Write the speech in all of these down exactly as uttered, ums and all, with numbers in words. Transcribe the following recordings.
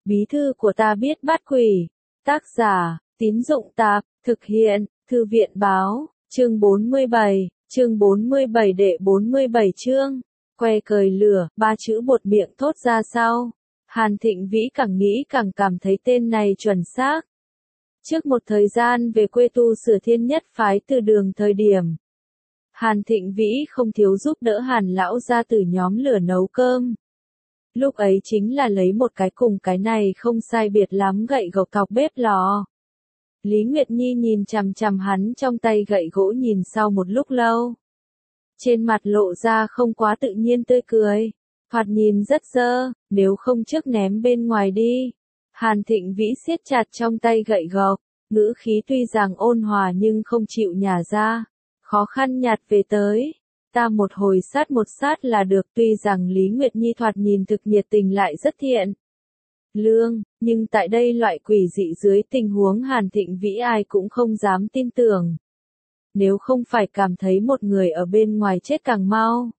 Bí thư của ta biết bắt quỷ. Tác giả, Tín Dụng Tạp, thực hiện, Thư viện Báo, chương bốn mươi bảy, chương bốn mươi bảy đệ bốn mươi bảy chương, que cời lửa, ba chữ buột miệng thốt ra sau. Hàn Thịnh Vĩ càng nghĩ càng cảm thấy tên này chuẩn xác. Trước một thời gian về quê tu sửa Thiên Nhất phái từ đường thời điểm, Hàn Thịnh Vĩ không thiếu giúp đỡ Hàn lão gia từ nhóm lửa nấu cơm. Lúc ấy chính là lấy một cái cùng cái này không sai biệt lắm gậy gộc cọc bếp lò. Lý Nguyệt Nhi nhìn chằm chằm hắn trong tay gậy gỗ nhìn sau một lúc lâu. Trên mặt lộ ra không quá tự nhiên tươi cười. Thoạt nhìn rất dơ, nếu không trước ném bên ngoài đi. Hàn Thịnh Vĩ siết chặt trong tay gậy gộc, ngữ khí tuy rằng ôn hòa nhưng không chịu nhả ra. Khó khăn nhặt về tới. Ta một hồi sát một sát là được, tuy rằng Lý Nguyệt Nhi thoạt nhìn thực nhiệt tình lại rất thiện lương, nhưng tại đây loại quỷ dị dưới tình huống Hàn Thịnh Vĩ ai cũng không dám tin tưởng. Nếu không phải cảm thấy một người ở bên ngoài chết càng mau,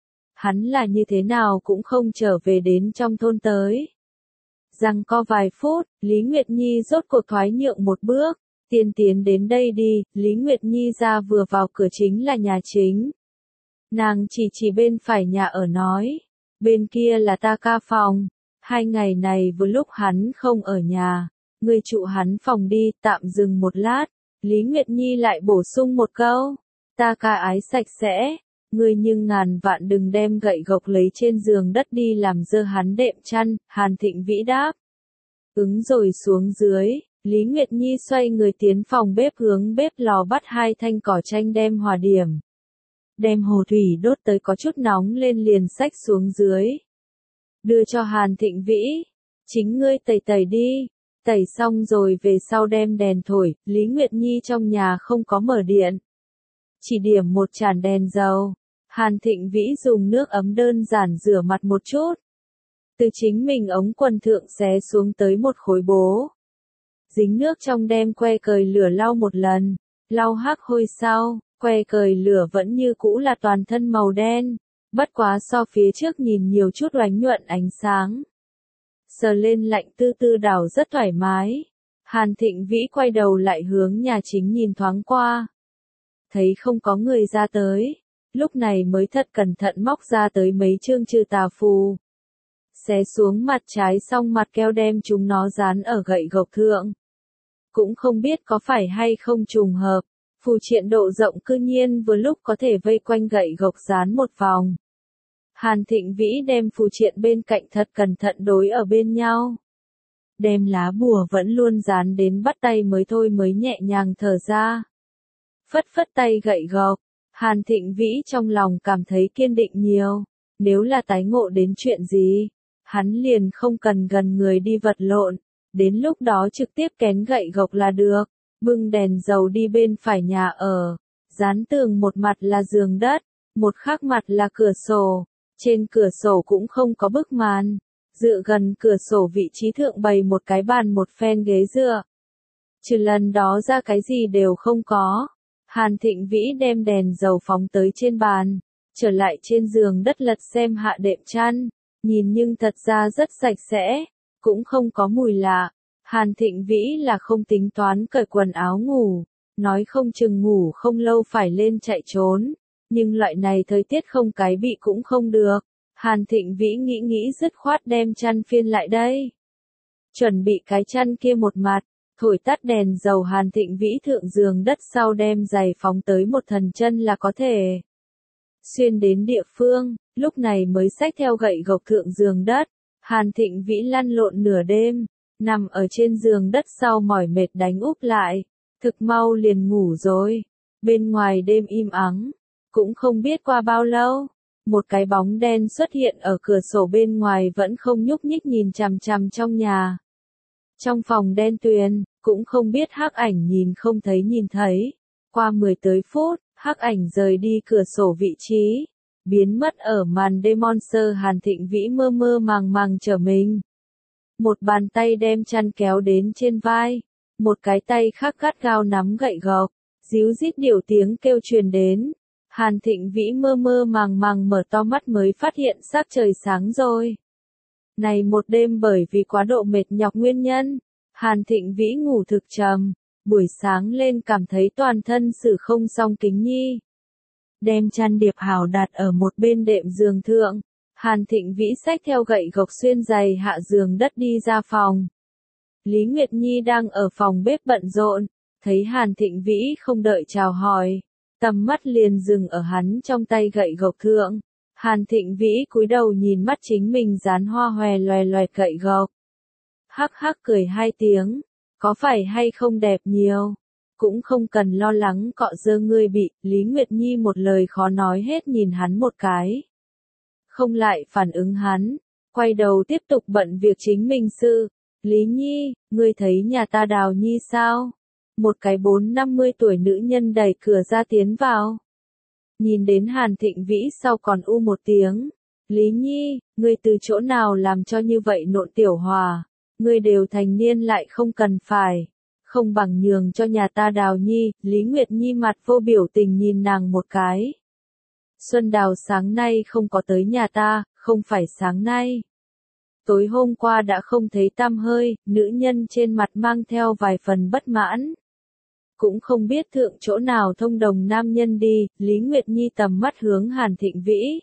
hắn là như thế nào cũng không trở về đến trong thôn tới. Giằng co vài phút, Lý Nguyệt Nhi rốt cuộc thoái nhượng một bước, tiên tiến đến đây đi. Lý Nguyệt Nhi ra vừa vào cửa chính là nhà chính. Nàng chỉ chỉ bên phải nhà ở nói, bên kia là ta ca phòng, hai ngày này vừa lúc hắn không ở nhà, ngươi trụ hắn phòng đi. Tạm dừng một lát, Lý Nguyệt Nhi lại bổ sung một câu, ta ca ái sạch sẽ, ngươi nhưng ngàn vạn đừng đem gậy gộc lấy trên giường đất đi làm dơ hắn đệm chăn. Hàn Thịnh Vĩ đáp ứng rồi xuống dưới. Lý Nguyệt Nhi xoay người tiến phòng bếp hướng bếp lò bắt hai thanh cỏ chanh đem hòa điểm. Đem hồ thủy đốt tới có chút nóng lên liền xách xuống dưới. Đưa cho Hàn Thịnh Vĩ. Chính ngươi tẩy tẩy đi. Tẩy xong rồi về sau đem đèn thổi. Lý Nguyệt Nhi trong nhà không có mở điện. Chỉ điểm một chản đèn dầu. Hàn Thịnh Vĩ dùng nước ấm đơn giản rửa mặt một chút. Từ chính mình ống quần thượng xé xuống tới một khối bố. Dính nước trong đem que cời lửa lau một lần. Lau hắc hôi sau. Que cời lửa vẫn như cũ là toàn thân màu đen, bất quá so phía trước nhìn nhiều chút oánh nhuận ánh sáng. Sờ lên lạnh tư tư đảo rất thoải mái. Hàn Thịnh Vĩ quay đầu lại hướng nhà chính nhìn thoáng qua. Thấy không có người ra tới, lúc này mới thật cẩn thận móc ra tới mấy chương trừ tà phù. Xé xuống mặt trái xong mặt keo đem chúng nó dán ở gậy gộc thượng. Cũng không biết có phải hay không trùng hợp. Phù triện độ rộng cư nhiên vừa lúc có thể vây quanh gậy gộc dán một vòng. Hàn Thịnh Vĩ đem phù triện bên cạnh thật cẩn thận đối ở bên nhau. Đem lá bùa vẫn luôn dán đến bắt tay mới thôi mới nhẹ nhàng thở ra. Phất phất tay gậy gộc, Hàn Thịnh Vĩ trong lòng cảm thấy kiên định nhiều. Nếu là tái ngộ đến chuyện gì, hắn liền không cần gần người đi vật lộn. Đến lúc đó trực tiếp kén gậy gộc là được. Bưng đèn dầu đi bên phải nhà ở, dán tường một mặt là giường đất, một khác mặt là cửa sổ, trên cửa sổ cũng không có bức màn, dựa gần cửa sổ vị trí thượng bày một cái bàn một phen ghế dựa. Trừ lần đó ra cái gì đều không có. Hàn Thịnh Vĩ đem đèn dầu phóng tới trên bàn, trở lại trên giường đất lật xem hạ đệm chăn, nhìn nhưng thật ra rất sạch sẽ, cũng không có mùi lạ. Hàn Thịnh Vĩ là không tính toán cởi quần áo ngủ, nói không chừng ngủ không lâu phải lên chạy trốn, nhưng loại này thời tiết không cái bị cũng không được. Hàn Thịnh Vĩ nghĩ nghĩ dứt khoát đem chăn phiên lại đây. Chuẩn bị cái chăn kia một mặt, thổi tắt đèn dầu. Hàn Thịnh Vĩ thượng giường đất sau đem giày phóng tới một thần chân là có thể xuyên đến địa phương, lúc này mới xách theo gậy gộc thượng giường đất. Hàn Thịnh Vĩ lăn lộn nửa đêm. Nằm ở trên giường đất sau mỏi mệt đánh úp lại, thực mau liền ngủ rồi. Bên ngoài đêm im ắng, cũng không biết qua bao lâu, một cái bóng đen xuất hiện ở cửa sổ bên ngoài vẫn không nhúc nhích nhìn chằm chằm trong nhà. Trong phòng đen tuyền, cũng không biết hắc ảnh nhìn không thấy nhìn thấy. Qua mười tới phút, hắc ảnh rời đi cửa sổ vị trí, biến mất ở màn đêm monster. Hàn Thịnh Vĩ mơ mơ màng màng trở mình. Một bàn tay đem chăn kéo đến trên vai, một cái tay khác gắt gao nắm gậy gộc, díu rít điều tiếng kêu truyền đến. Hàn Thịnh Vĩ mơ mơ màng màng mở to mắt mới phát hiện sắc trời sáng rồi. Này một đêm bởi vì quá độ mệt nhọc nguyên nhân, Hàn Thịnh Vĩ ngủ thực trầm, buổi sáng lên cảm thấy toàn thân sự không xong kính nhi. Đem chăn điệp hảo đặt ở một bên đệm giường thượng, Hàn Thịnh Vĩ xách theo gậy gộc xuyên giày hạ giường đất đi ra phòng. Lý Nguyệt Nhi đang ở phòng bếp bận rộn, thấy Hàn Thịnh Vĩ không đợi chào hỏi, tầm mắt liền dừng ở hắn trong tay gậy gộc thượng. Hàn Thịnh Vĩ cúi đầu nhìn mắt chính mình dán hoa hòe loè loẹt gậy gộc. Hắc hắc cười hai tiếng, có phải hay không đẹp nhiều, cũng không cần lo lắng cọ dơ ngươi bị, Lý Nguyệt Nhi một lời khó nói hết nhìn hắn một cái. Không lại phản ứng hắn, quay đầu tiếp tục bận việc chính mình sự. Lý Nhi, ngươi thấy nhà ta Đào Nhi sao? Một cái bốn năm mươi tuổi nữ nhân đẩy cửa ra tiến vào. Nhìn đến Hàn Thịnh Vĩ sau còn u một tiếng. Lý Nhi, ngươi từ chỗ nào làm cho như vậy nộn tiểu hòa? Ngươi đều thành niên lại không cần phải. Không bằng nhường cho nhà ta Đào Nhi. Lý Nguyệt Nhi mặt vô biểu tình nhìn nàng một cái. Xuân Đào sáng nay không có tới nhà ta, không phải sáng nay. Tối hôm qua đã không thấy tăm hơi, nữ nhân trên mặt mang theo vài phần bất mãn. Cũng không biết thượng chỗ nào thông đồng nam nhân đi, Lý Nguyệt Nhi tầm mắt hướng Hàn Thịnh Vĩ.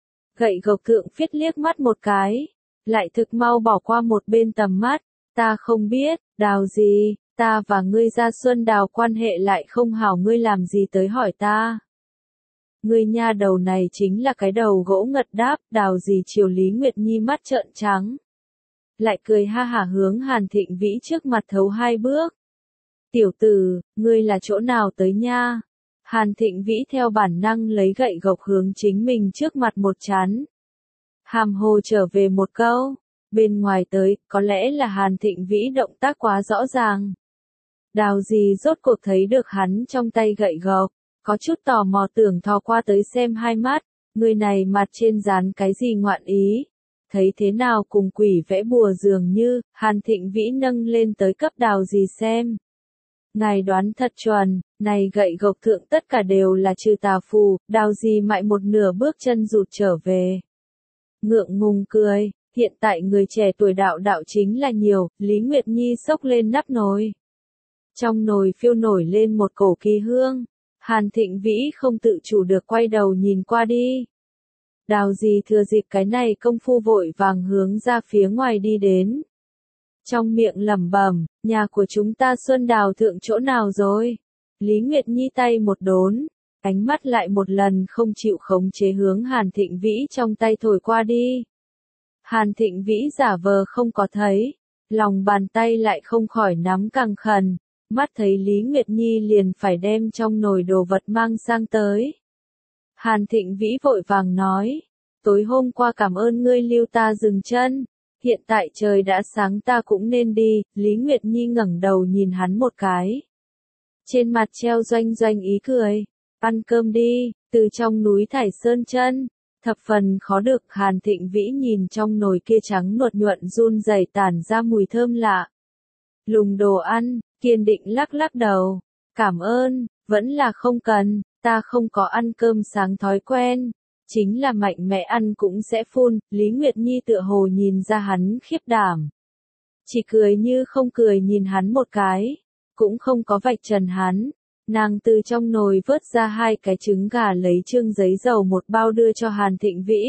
Gậy gộc thượng phiết liếc mắt một cái, lại thực mau bỏ qua một bên tầm mắt, ta không biết, Đào gì, ta và ngươi gia Xuân Đào quan hệ lại không hảo, ngươi làm gì tới hỏi ta. Ngươi nha đầu này chính là cái đầu gỗ ngật đáp, Đào gì chiều Lý Nguyệt Nhi mắt trợn trắng. Lại cười ha hả hướng Hàn Thịnh Vĩ trước mặt thấu hai bước. Tiểu tử, ngươi là chỗ nào tới nha? Hàn Thịnh Vĩ theo bản năng lấy gậy gộc hướng chính mình trước mặt một chán. Hàm hồ trở về một câu, bên ngoài tới, có lẽ là Hàn Thịnh Vĩ động tác quá rõ ràng. Đào gì rốt cuộc thấy được hắn trong tay gậy gộc, có chút tò mò tưởng thò qua tới xem hai mắt, người này mặt trên dán cái gì ngoạn ý. Thấy thế nào cùng quỷ vẽ bùa dường như, Hàn Thịnh Vĩ nâng lên tới cấp Đào gì xem. Ngài đoán thật chuẩn, này gậy gộc thượng tất cả đều là trừ tà phù, Đào gì mại một nửa bước chân rụt trở về. Ngượng ngùng cười, hiện tại người trẻ tuổi đạo đạo chính là nhiều, Lý Nguyệt Nhi xốc lên nắp nồi. Trong nồi phiêu nổi lên một cổ kỳ hương, Hàn Thịnh Vĩ không tự chủ được quay đầu nhìn qua đi. Đào gì thừa dịp cái này công phu vội vàng hướng ra phía ngoài đi đến. Trong miệng lẩm bẩm, nhà của chúng ta Xuân Đào thượng chỗ nào rồi? Lý Nguyệt Nhi tay một đốn, ánh mắt lại một lần không chịu khống chế hướng Hàn Thịnh Vĩ trong tay thổi qua đi. Hàn Thịnh Vĩ giả vờ không có thấy, lòng bàn tay lại không khỏi nắm càng khẩn, mắt thấy Lý Nguyệt Nhi liền phải đem trong nồi đồ vật mang sang tới. Hàn Thịnh Vĩ vội vàng nói, tối hôm qua cảm ơn ngươi lưu ta dừng chân, hiện tại trời đã sáng ta cũng nên đi. Lý Nguyệt Nhi ngẩng đầu nhìn hắn một cái. Trên mặt treo doanh doanh ý cười, ăn cơm đi, từ trong núi thải sơn chân, thập phần khó được. Hàn Thịnh Vĩ nhìn trong nồi kia trắng nuột nhuận run rẩy tản ra mùi thơm lạ. Lùng đồ ăn, kiên định lắc lắc đầu, cảm ơn, vẫn là không cần, ta không có ăn cơm sáng thói quen. Chính là mạnh mẽ ăn cũng sẽ phun, Lý Nguyệt Nhi tựa hồ nhìn ra hắn khiếp đảm. Chỉ cười như không cười nhìn hắn một cái, cũng không có vạch trần hắn. Nàng từ trong nồi vớt ra hai cái trứng gà lấy trương giấy dầu một bao đưa cho Hàn Thịnh Vĩ.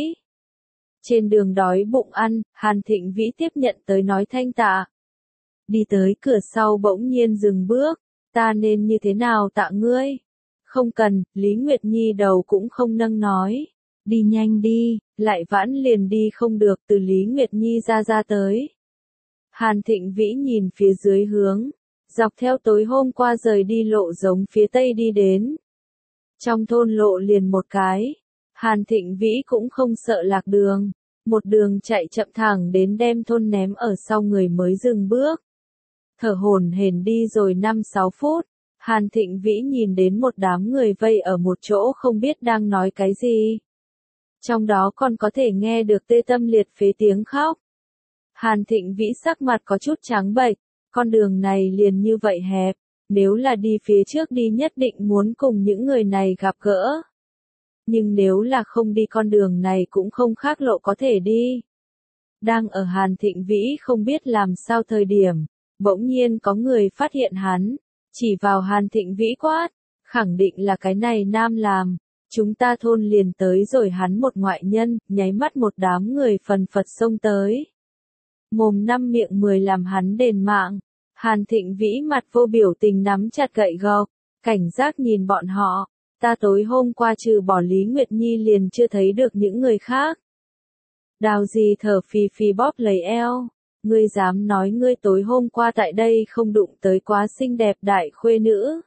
Trên đường đói bụng ăn, Hàn Thịnh Vĩ tiếp nhận tới nói thanh tạ. Đi tới cửa sau bỗng nhiên dừng bước, ta nên như thế nào tạ ngươi? Không cần, Lý Nguyệt Nhi đầu cũng không nâng nói. Đi nhanh đi, lại vãn liền đi không được. Từ Lý Nguyệt Nhi ra ra tới. Hàn Thịnh Vĩ nhìn phía dưới hướng, dọc theo tối hôm qua rời đi lộ giống phía tây đi đến. Trong thôn lộ liền một cái, Hàn Thịnh Vĩ cũng không sợ lạc đường, một đường chạy chậm thẳng đến đem thôn ném ở sau người mới dừng bước. Thở hổn hển đi rồi năm sáu phút, Hàn Thịnh Vĩ nhìn đến một đám người vây ở một chỗ không biết đang nói cái gì. Trong đó còn có thể nghe được tê tâm liệt phế tiếng khóc. Hàn Thịnh Vĩ sắc mặt có chút trắng bệch, con đường này liền như vậy hẹp, nếu là đi phía trước đi nhất định muốn cùng những người này gặp gỡ. Nhưng nếu là không đi con đường này cũng không khác lộ có thể đi. Đang ở Hàn Thịnh Vĩ không biết làm sao thời điểm, bỗng nhiên có người phát hiện hắn, chỉ vào Hàn Thịnh Vĩ quát, khẳng định là cái này nam làm, chúng ta thôn liền tới rồi hắn một ngoại nhân, nháy mắt một đám người phần phật xông tới. Mồm năm miệng mười làm hắn đền mạng, Hàn Thịnh Vĩ mặt vô biểu tình nắm chặt gậy gộc, cảnh giác nhìn bọn họ, ta tối hôm qua trừ bỏ Lý Nguyệt Nhi liền chưa thấy được những người khác. Đào gì thở phì phì bóp lấy eo, ngươi dám nói ngươi tối hôm qua tại đây không đụng tới quá xinh đẹp đại khuê nữ.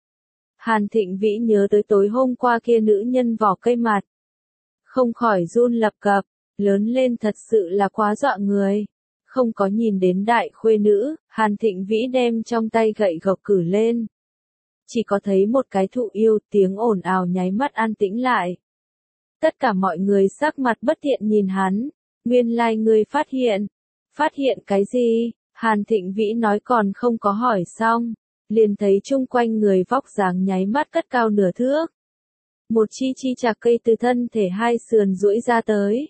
Hàn Thịnh Vĩ nhớ tới tối hôm qua kia nữ nhân vỏ cây mặt. Không khỏi run lập cập, lớn lên thật sự là quá dọa người. Không có nhìn đến đại khuê nữ, Hàn Thịnh Vĩ đem trong tay gậy gộc cử lên. Chỉ có thấy một cái thụ yêu, tiếng ồn ào nháy mắt an tĩnh lại. Tất cả mọi người sắc mặt bất thiện nhìn hắn, nguyên lai ngươi phát hiện. Phát hiện cái gì? Hàn Thịnh Vĩ nói còn không có hỏi xong, liền thấy chung quanh người vóc dáng nháy mắt cất cao nửa thước. Một chi chi chạc cây từ thân thể hai sườn duỗi ra tới.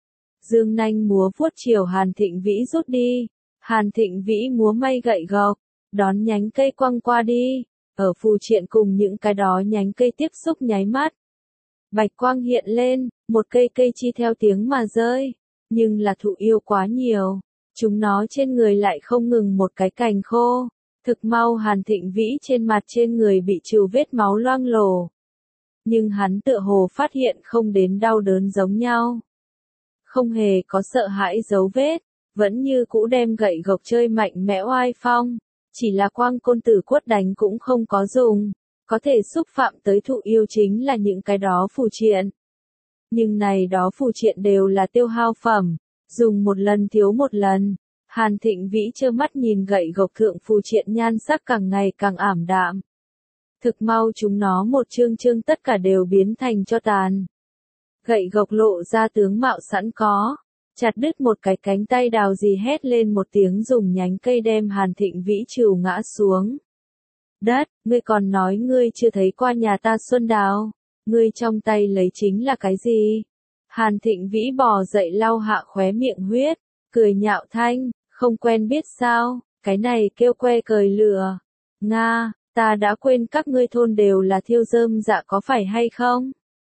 Dương nanh múa vuốt chiều Hàn Thịnh Vĩ rút đi. Hàn Thịnh Vĩ múa may gậy gộc, đón nhánh cây quăng qua đi. Ở phù triện cùng những cái đó nhánh cây tiếp xúc nháy mắt. Bạch quang hiện lên, một cây cây chi theo tiếng mà rơi. Nhưng là thụ yêu quá nhiều. Chúng nó trên người lại không ngừng một cái cành khô. Thực mau Hàn Thịnh Vĩ trên mặt trên người bị trừ vết máu loang lổ. Nhưng hắn tựa hồ phát hiện không đến đau đớn giống nhau. Không hề có sợ hãi dấu vết, vẫn như cũ đem gậy gộc chơi mạnh mẽ oai phong. Chỉ là quang côn tử quất đánh cũng không có dùng. Có thể xúc phạm tới thụ yêu chính là những cái đó phù triện. Nhưng này đó phù triện đều là tiêu hao phẩm. Dùng một lần thiếu một lần. Hàn Thịnh Vĩ trơ mắt nhìn gậy gộc thượng phù triện nhan sắc càng ngày càng ảm đạm. Thực mau chúng nó một chương chương tất cả đều biến thành cho tàn. Gậy gộc lộ ra tướng mạo sẵn có. Chặt đứt một cái cánh tay đào gì hét lên một tiếng dùng nhánh cây đem Hàn Thịnh Vĩ trừ ngã xuống. Đất, ngươi còn nói ngươi chưa thấy qua nhà ta xuân đào. Ngươi trong tay lấy chính là cái gì? Hàn Thịnh Vĩ bò dậy lau hạ khóe miệng huyết, cười nhạo thanh, không quen biết sao, cái này kêu que cười lừa. Nga, ta đã quên các ngươi thôn đều là thiêu rơm dạ có phải hay không?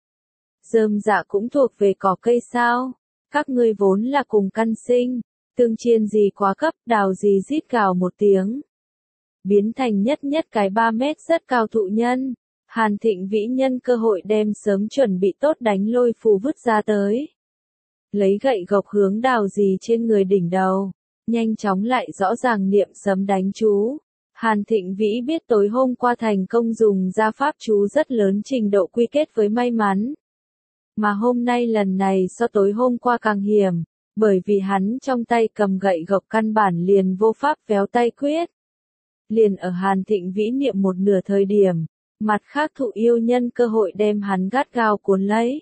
Rơm dạ cũng thuộc về cỏ cây sao? Các ngươi vốn là cùng căn sinh, tương chiên gì quá cấp, đào gì rít gào một tiếng. Biến thành nhất nhất cái ba mét rất cao thụ nhân. Hàn Thịnh Vĩ nhân cơ hội đem sớm chuẩn bị tốt đánh lôi phù vứt ra tới. Lấy gậy gộc hướng đào gì trên người đỉnh đầu. Nhanh chóng lại rõ ràng niệm sấm đánh chú. Hàn Thịnh Vĩ biết tối hôm qua thành công dùng ra pháp chú rất lớn trình độ quy kết với may mắn. Mà hôm nay lần này so tối hôm qua càng hiểm, bởi vì hắn trong tay cầm gậy gộc căn bản liền vô pháp véo tay quyết. Liền ở Hàn Thịnh Vĩ niệm một nửa thời điểm, mặt khác thụ yêu nhân cơ hội đem hắn gắt gao cuốn lấy.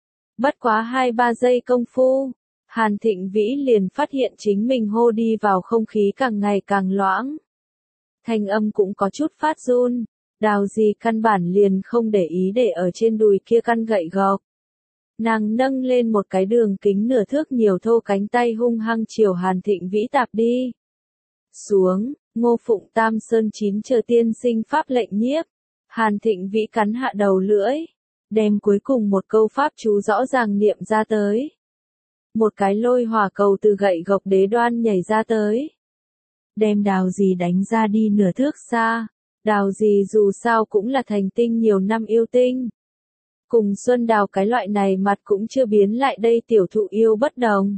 Bất quá hai ba giây công phu, Hàn Thịnh Vĩ liền phát hiện chính mình hô đi vào không khí càng ngày càng loãng. Thanh âm cũng có chút phát run, đào gì căn bản liền không để ý để ở trên đùi kia căn gậy gộc. Nàng nâng lên một cái đường kính nửa thước nhiều thô cánh tay hung hăng chiều Hàn Thịnh Vĩ tạp đi. Xuống, Ngô Phụng Tam Sơn chín chờ tiên sinh pháp lệnh nhiếp. Hàn Thịnh Vĩ cắn hạ đầu lưỡi, đem cuối cùng một câu pháp chú rõ ràng niệm ra tới. Một cái lôi hỏa cầu từ gậy gộc đế đoan nhảy ra tới. Đem đào gì đánh ra đi nửa thước xa. Đào gì dù sao cũng là thành tinh nhiều năm yêu tinh. Cùng Xuân Đào cái loại này mặt cũng chưa biến lại đây tiểu thụ yêu bất đồng.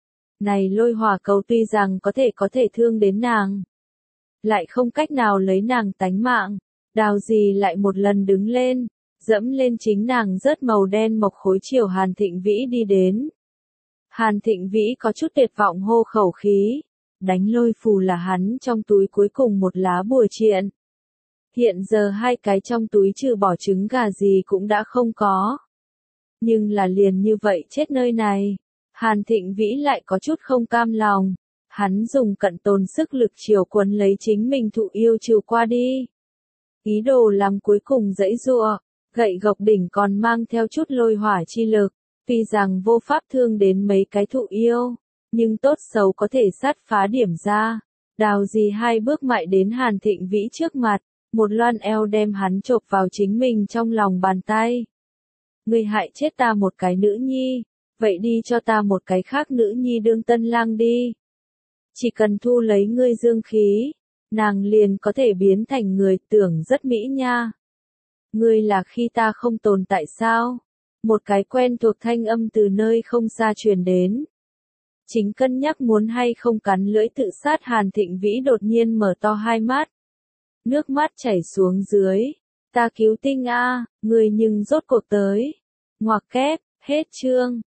Này lôi hỏa cầu tuy rằng có thể có thể thương đến nàng. Lại không cách nào lấy nàng tánh mạng. Đào gì lại một lần đứng lên, dẫm lên chính nàng rớt màu đen mộc khối chiều Hàn Thịnh Vĩ đi đến. Hàn Thịnh Vĩ có chút tuyệt vọng hô khẩu khí. Đánh lôi phù là hắn trong túi cuối cùng một lá bùa triện. Hiện giờ hai cái trong túi trừ bỏ trứng gà gì cũng đã không có. Nhưng là liền như vậy chết nơi này. Hàn Thịnh Vĩ lại có chút không cam lòng. Hắn dùng cận tồn sức lực chiều quấn lấy chính mình thụ yêu trừ qua đi. Ý đồ làm cuối cùng dãy giụa, gậy gộc đỉnh còn mang theo chút lôi hỏa chi lực. Tuy rằng vô pháp thương đến mấy cái thụ yêu, Nhưng tốt xấu có thể sát phá điểm ra. Đào gì hai bước mại đến Hàn Thịnh Vĩ trước mặt, một loan eo đem hắn chộp vào chính mình trong lòng bàn tay. Ngươi hại chết ta một cái nữ nhi, vậy đi cho ta một cái khác nữ nhi đương tân lang đi. Chỉ cần thu lấy ngươi dương khí, nàng liền có thể biến thành người, tưởng rất mỹ nha. Ngươi là khi ta không tồn tại sao? Một cái quen thuộc thanh âm từ nơi không xa truyền đến. Chính cân nhắc muốn hay không cắn lưỡi tự sát Hàn Thịnh Vĩ đột nhiên mở to hai mắt. Nước mắt chảy xuống dưới. Ta cứu tinh a, người nhưng rốt cuộc tới. Ngoặc kép, hết chương.